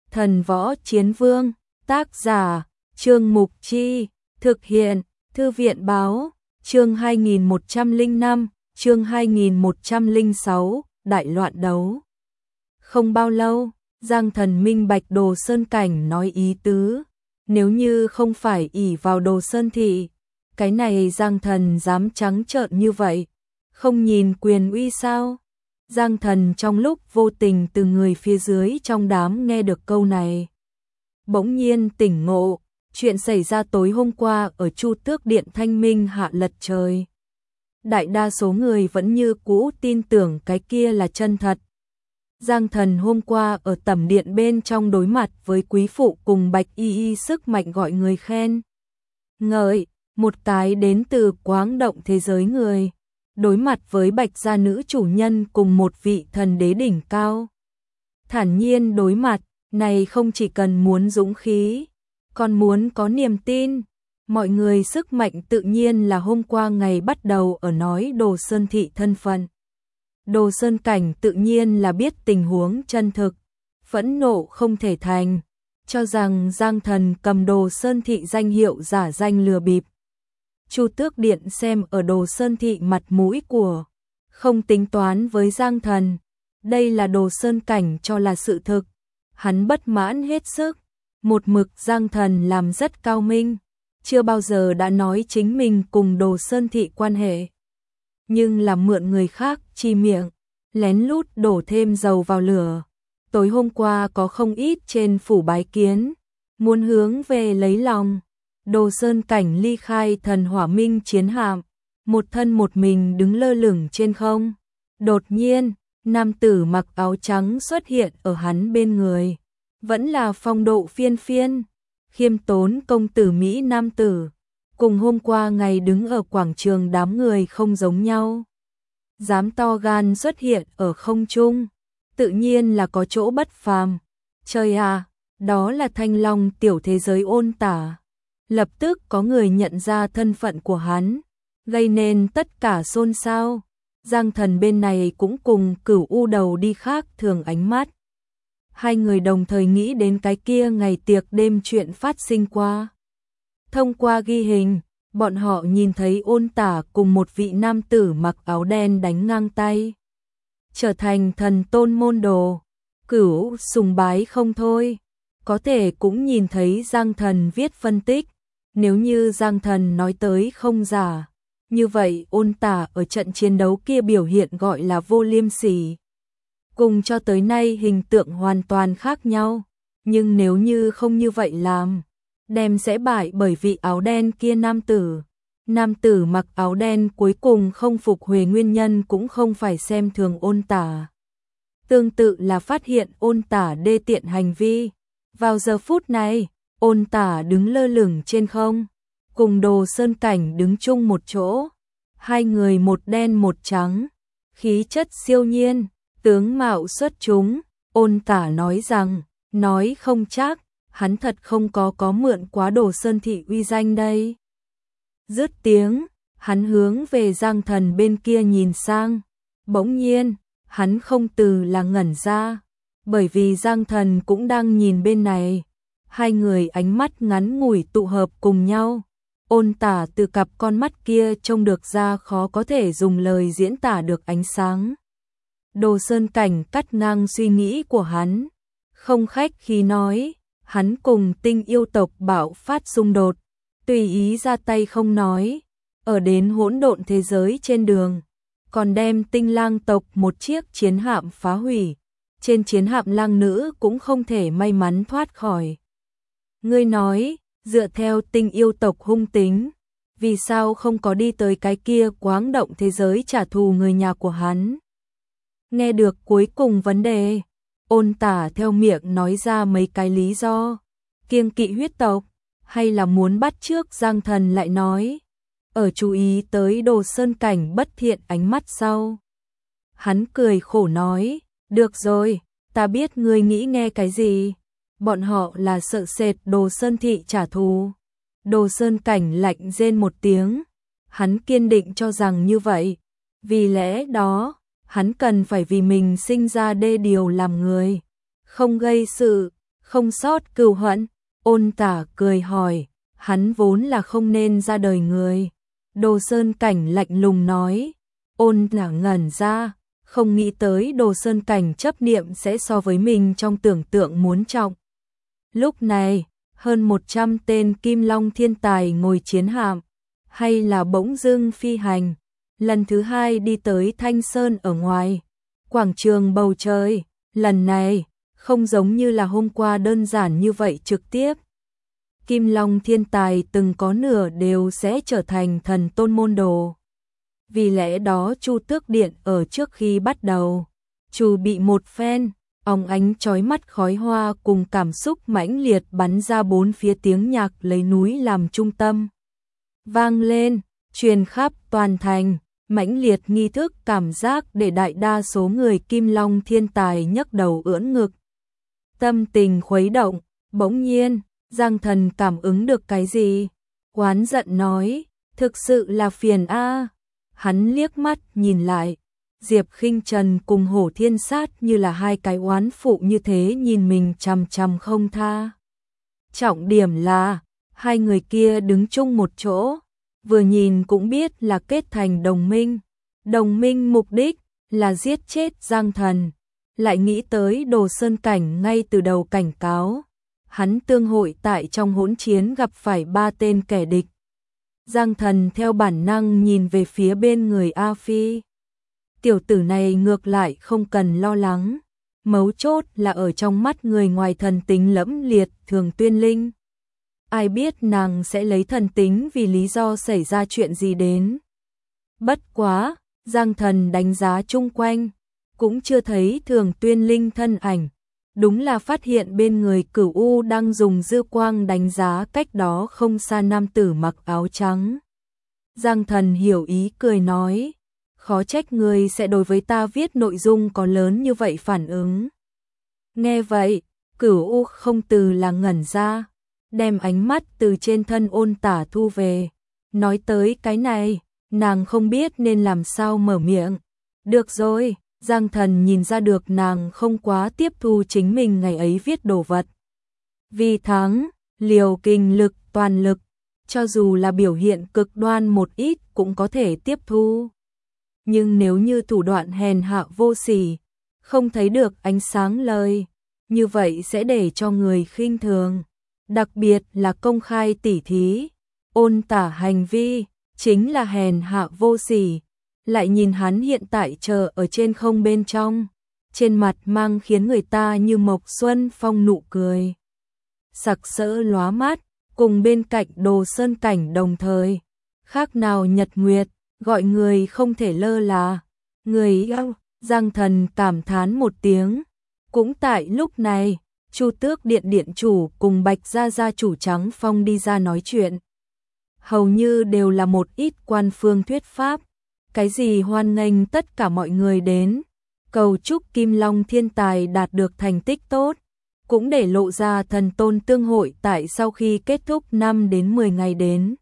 Thần Võ Chiến Vương, tác giả, Trương Mục Chi, thực hiện, Thư viện Báo, chương 2105, chương 2106, đại loạn đấu. Không bao lâu, Giang Thần minh bạch Đồ Sơn Cảnh nói ý tứ, nếu như không phải ỷ vào Đồ Sơn thị, cái này Giang Thần dám trắng trợn như vậy, không nhìn quyền uy sao? Giang Thần trong lúc vô tình từ người phía dưới trong đám nghe được câu này, bỗng nhiên tỉnh ngộ, chuyện xảy ra tối hôm qua ở Chu Tước Điện thanh minh hạ lật trời. Đại đa số người vẫn như cũ tin tưởng cái kia là chân thật. Giang Thần hôm qua ở tẩm điện bên trong đối mặt với quý phụ cùng Bạch Y Y sức mạnh gọi người khen ngợi, một cái đến từ Quáng Động thế giới người, đối mặt với Bạch gia nữ chủ nhân cùng một vị thần đế đỉnh cao. Thản nhiên đối mặt, này không chỉ cần muốn dũng khí, còn muốn có niềm tin. Mọi người sức mạnh tự nhiên là hôm qua ngày bắt đầu ở nói Đồ Sơn thị thân phận. Đồ Sơn Cảnh tự nhiên là biết tình huống chân thực, phẫn nộ không thể thành, cho rằng Giang Thần cầm Đồ Sơn thị danh hiệu giả danh lừa bịp. Chu Tước Điện xem ở Đồ Sơn thị mặt mũi của, không tính toán với Giang Thần, đây là Đồ Sơn Cảnh cho là sự thực, hắn bất mãn hết sức, một mực Giang Thần làm rất cao minh, chưa bao giờ đã nói chính mình cùng Đồ Sơn thị quan hệ, nhưng là mượn người khác chi miệng, lén lút đổ thêm dầu vào lửa. Tối hôm qua có không ít trên phủ bái kiến, muốn hướng về lấy lòng. Đồ Sơn Cảnh ly khai thần hỏa minh chiến hạm, một thân một mình đứng lơ lửng trên không. Đột nhiên, nam tử mặc áo trắng xuất hiện ở hắn bên người, vẫn là phong độ phiên phiên, khiêm tốn công tử Mỹ nam tử, cùng hôm qua ngày đứng ở quảng trường đám người không giống nhau. Dám to gan xuất hiện ở không trung, tự nhiên là có chỗ bất phàm. Trời à, đó là Thanh Long tiểu thế giới Ôn Tả. Lập tức có người nhận ra thân phận của hắn, gây nên tất cả xôn xao. Giang Thần bên này cũng cùng Cửu U đầu đi khác thường ánh mắt. Hai người đồng thời nghĩ đến cái kia ngày tiệc đêm chuyện phát sinh qua. Thông qua ghi hình, bọn họ nhìn thấy Ôn Tả cùng một vị nam tử mặc áo đen đánh ngang tay, trở thành thần tôn môn đồ. Cửu sùng bái không thôi, có thể cũng nhìn thấy Giang Thần viết phân tích. Nếu như Giang Thần nói tới không giả, như vậy Ôn Tả ở trận chiến đấu kia biểu hiện gọi là vô liêm sỉ. Cùng cho tới nay hình tượng hoàn toàn khác nhau, nhưng nếu như không như vậy làm, đem sẽ bại bởi vị áo đen kia nam tử. Nam tử mặc áo đen cuối cùng không phục Huệ nguyên nhân cũng không phải xem thường Ôn Tả. Tương tự là phát hiện Ôn Tả đê tiện hành vi. Vào giờ phút này, Ôn Tả đứng lơ lửng trên không, cùng Đồ Sơn Cảnh đứng chung một chỗ. Hai người một đen một trắng, khí chất siêu nhiên, tướng mạo xuất chúng. Ôn Tả nói rằng, nói không chắc, hắn thật không có mượn quá Đồ Sơn thị uy danh đây. Dứt tiếng, hắn hướng về Giang Thần bên kia nhìn sang. Bỗng nhiên, hắn không từ là ngẩn ra, bởi vì Giang Thần cũng đang nhìn bên này. Hai người ánh mắt ngắn ngủi tụ hợp cùng nhau. Ôn Tả từ cặp con mắt kia trông được ra khó có thể dùng lời diễn tả được ánh sáng. Đồ Sơn Cảnh cắt ngang suy nghĩ của hắn, không khách khí nói, hắn cùng Tinh yêu tộc bạo phát xung đột, tùy ý ra tay không nói, ở đến hỗn độn thế giới trên đường, còn đem Tinh Lang tộc một chiếc chiến hạm phá hủy, trên chiến hạm lang nữ cũng không thể may mắn thoát khỏi. Ngươi nói, dựa theo Tinh yêu tộc hung tính, vì sao không có đi tới cái kia Quáng Động thế giới trả thù người nhà của hắn? Nghe được cuối cùng vấn đề, Ôn Tả theo miệng nói ra mấy cái lý do, kiêng kỵ huyết tộc, hay là muốn bắt chước Giang Thần lại nói, ở chú ý tới Đồ Sơn Cảnh bất thiện ánh mắt sau. Hắn cười khổ nói, được rồi, ta biết ngươi nghĩ nghe cái gì, bọn họ là sợ sệt Đồ Sơn thị trả thù. Đồ Sơn Cảnh lạnh rên một tiếng, hắn kiên định cho rằng như vậy, vì lẽ đó, hắn cần phải vì mình sinh ra đê điều làm người, không gây sự, không sót cừu hận. Ôn Tả cười hỏi, hắn vốn là không nên ra đời người. Đồ Sơn Cảnh lạnh lùng nói. Ôn Tả ngẩn ra, không nghĩ tới Đồ Sơn Cảnh chấp niệm sẽ so với mình trong tưởng tượng muốn trọng. Lúc này, hơn 100 tên Kim Long thiên tài ngồi chiến hạm, hay là bỗng dưng phi hành, lần thứ hai đi tới Thanh Sơn ở ngoài. Quảng trường bầu trời, lần này, không giống như là hôm qua đơn giản như vậy trực tiếp. Kim Long thiên tài từng có nửa đều sẽ trở thành thần tôn môn đồ. Vì lẽ đó Chu Tước Điện ở trước khi bắt đầu, chu bị một phen, óng ánh chói mắt khói hoa cùng cảm xúc mãnh liệt bắn ra bốn phía, tiếng nhạc lấy núi làm trung tâm. Vang lên, truyền khắp toàn thành, mãnh liệt nghi thức cảm giác để đại đa số người Kim Long thiên tài nhấc đầu ưỡn ngực. Tâm tình khuấy động, bỗng nhiên, Giang Thần cảm ứng được cái gì? Oán giận nói, thực sự là phiền a. Hắn liếc mắt nhìn lại, Diệp Khinh Trần cùng Hổ Thiên Sát như là hai cái oán phụ như thế nhìn mình chằm chằm không tha. Trọng điểm là, hai người kia đứng chung một chỗ, vừa nhìn cũng biết là kết thành đồng minh. Đồng minh mục đích là giết chết Giang Thần. Lại nghĩ tới Đồ Sơn Cảnh ngay từ đầu cảnh cáo, hắn tương hội tại trong hỗn chiến gặp phải 3 tên kẻ địch. Giang Thần theo bản năng nhìn về phía bên người A Phi. Tiểu tử này ngược lại không cần lo lắng, mấu chốt là ở trong mắt người ngoài thần tính lẫm liệt Thường Tuyên Linh. Ai biết nàng sẽ lấy thần tính vì lý do xảy ra chuyện gì đến. Bất quá, Giang Thần đánh giá chung quanh, cũng chưa thấy Thường Tuyên Linh thân ảnh. Đúng là phát hiện bên người Cửu U đang dùng dư quang đánh giá cách đó không xa nam tử mặc áo trắng. Giang Thần hiểu ý cười nói, khó trách người sẽ đối với ta viết nội dung có lớn như vậy phản ứng. Nghe vậy, Cửu U không từ là ngẩn ra, đem ánh mắt từ trên thân Ôn Tả thu về. Nói tới cái này, nàng không biết nên làm sao mở miệng. Được rồi. Giang Thần nhìn ra được nàng không quá tiếp thu chính mình ngày ấy viết đồ vật. Vì thắng, liều kinh lực toàn lực, cho dù là biểu hiện cực đoan một ít cũng có thể tiếp thu. Nhưng nếu như thủ đoạn hèn hạ vô sỉ, không thấy được ánh sáng lời, như vậy sẽ để cho người khinh thường. Đặc biệt là công khai tỉ thí, Ôn Tả hành vi, chính là hèn hạ vô sỉ. Lại nhìn hắn hiện tại chờ ở trên không bên trong, trên mặt mang khiến người ta như mộc xuân phong nụ cười. Sặc sỡ lóa mắt, cùng bên cạnh Đồ Sơn Cảnh đồng thời. Khác nào nhật nguyệt, gọi người không thể lơ là. Người yêu, Giang Thần cảm thán một tiếng. Cũng tại lúc này, Chu Tước Điện điện chủ cùng Bạch Gia Gia chủ Trắng Phong đi ra nói chuyện. Hầu như đều là một ít quan phương thuyết pháp. Cái gì hoan nghênh tất cả mọi người đến, cầu chúc Kim Long thiên tài đạt được thành tích tốt, cũng để lộ ra thần tôn tương hội tại sau khi kết thúc 5 đến 10 ngày đến.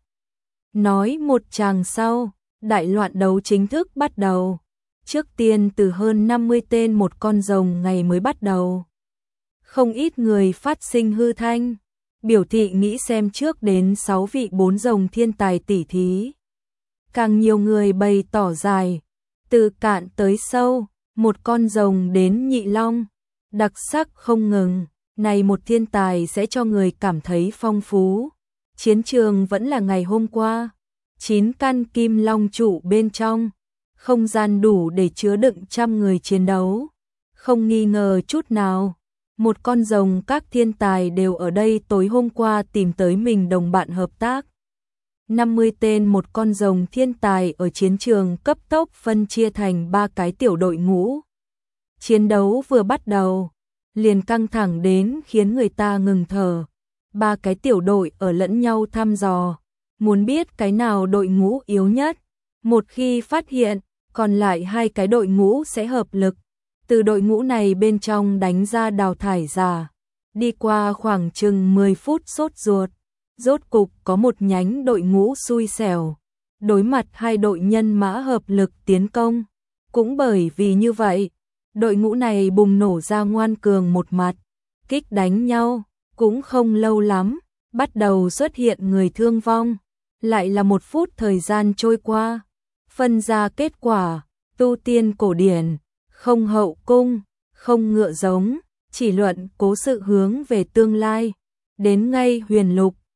Nói một tràng sau, đại loạn đấu chính thức bắt đầu. Trước tiên từ hơn 50 tên một con rồng ngày mới bắt đầu. Không ít người phát sinh hư thanh, biểu thị nghĩ xem trước đến 6 vị 4 rồng thiên tài tỷ thí. Càng nhiều người bày tỏ dài, từ cạn tới sâu, một con rồng đến nhị long, đặc sắc không ngừng, này một thiên tài sẽ cho người cảm thấy phong phú. Chiến trường vẫn là ngày hôm qua, 9 căn kim long trụ bên trong, không gian đủ để chứa đựng trăm người chiến đấu. Không nghi ngờ chút nào, một con rồng các thiên tài đều ở đây tối hôm qua tìm tới mình đồng bạn hợp tác. 50 tên một con rồng thiên tài ở chiến trường cấp tốc phân chia thành 3 cái tiểu đội ngũ. Chiến đấu vừa bắt đầu, liền căng thẳng đến khiến người ta ngừng thở. 3 cái tiểu đội ở lẫn nhau thăm dò, muốn biết cái nào đội ngũ yếu nhất. Một khi phát hiện, còn lại 2 cái đội ngũ sẽ hợp lực. Từ đội ngũ này bên trong đánh ra đào thải giả. Đi qua khoảng chừng 10 phút sốt ruột. Rốt cục có một nhánh đội ngũ xui xẻo, đối mặt 2 đội nhân mã hợp lực tiến công. Cũng bởi vì như vậy, đội ngũ này bùng nổ ra ngoan cường một mặt, kích đánh nhau, cũng không lâu lắm, bắt đầu xuất hiện người thương vong. Lại là 1 phút thời gian trôi qua, phân ra kết quả, tu tiên cổ điển, không hậu cung, không ngựa giống, chỉ luận cố sự hướng về tương lai. Đến ngay huyền lục,